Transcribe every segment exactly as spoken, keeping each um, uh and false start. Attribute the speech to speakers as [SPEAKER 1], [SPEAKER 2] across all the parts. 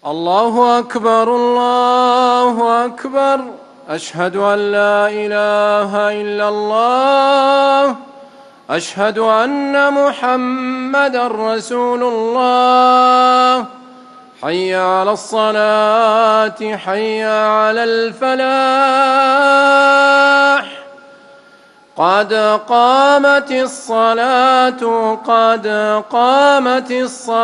[SPEAKER 1] الله أكبر الله أكبر. أشهد أن لا إله إلا الله. أشهد أن محمدًا رسول الله. حي على الصلاة حي على الفلاح. قد قامت الصلاة قد قامت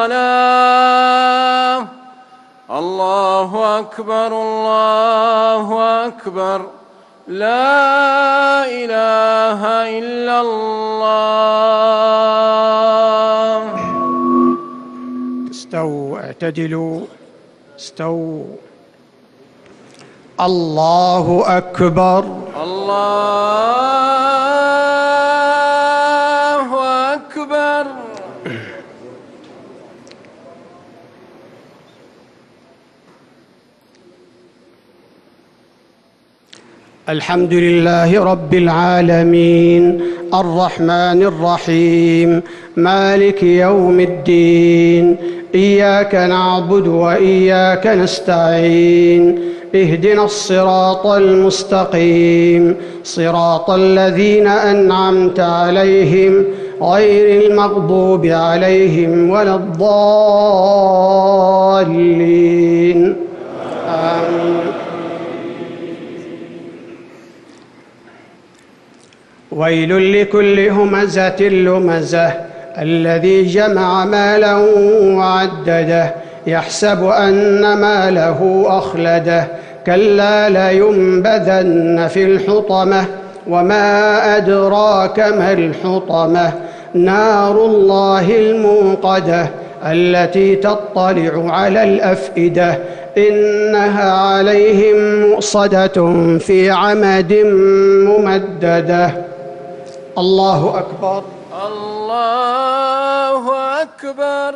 [SPEAKER 1] الصلاة. الله أكبر الله أكبر. لا إله إلا الله.
[SPEAKER 2] استووا اعتدلوا استووا. الله أكبر
[SPEAKER 1] الله أكبر.
[SPEAKER 2] الحمد لله رب العالمين الرحمن الرحيم مالك يوم الدين. إياك نعبد وإياك نستعين. اهدنا الصراط المستقيم صراط الذين أنعمت عليهم غير المغضوب عليهم ولا الضالين. آمين. ويل لكل همزة لمزة الذي جمع مالا وعدده يحسب أن ماله أخلده كلا لينبذن في الحطمة وما أدراك ما الحطمة نار الله الموقدة التي تطلع على الأفئدة إنها عليهم مؤصدة في عمد ممددة. الله أكبر
[SPEAKER 1] الله أكبر.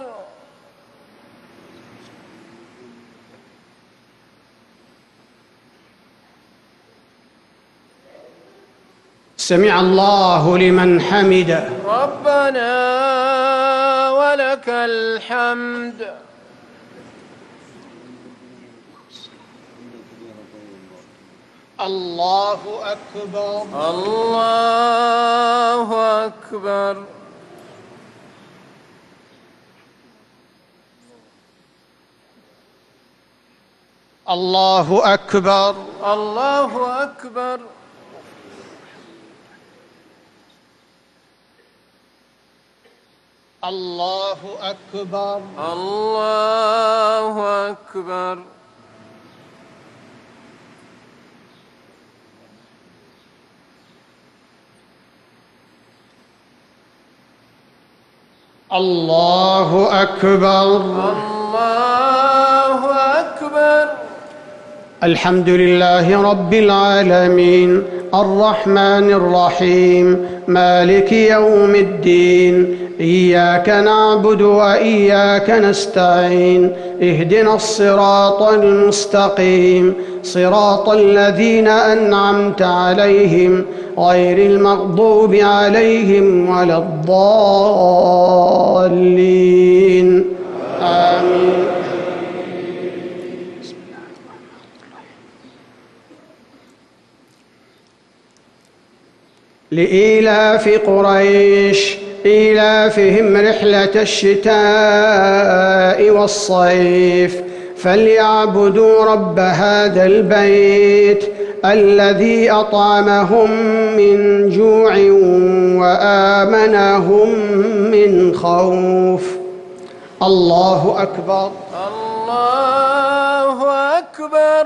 [SPEAKER 2] سمع الله لمن حمده.
[SPEAKER 1] ربنا ولك الحمد.
[SPEAKER 2] الله أكبر
[SPEAKER 1] الله أكبر.
[SPEAKER 2] الله أكبر
[SPEAKER 1] الله أكبر.
[SPEAKER 2] الله أكبر
[SPEAKER 1] الله أكبر.
[SPEAKER 2] الله أكبر
[SPEAKER 1] الله أكبر.
[SPEAKER 2] الحمد لله رب العالمين الرحمن الرحيم مالك يوم الدين. إياك نعبد وإياك نستعين. اهدنا الصراط المستقيم صراط الذين أنعمت عليهم غير المغضوب عليهم ولا الضالين. آمين. لإيلاف قريش إيلافهم رحلة الشتاء والصيف فليعبدوا رب هذا البيت الذي أطعمهم من جوع وآمنهم من خوف. الله أكبر
[SPEAKER 1] الله أكبر.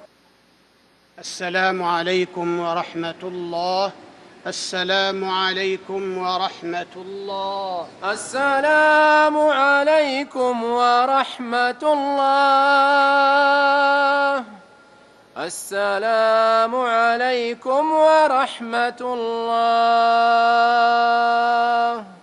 [SPEAKER 2] السلام عليكم ورحمة الله. السلام عليكم ورحمة الله.
[SPEAKER 1] السلام عليكم ورحمة الله. السلام عليكم ورحمة الله.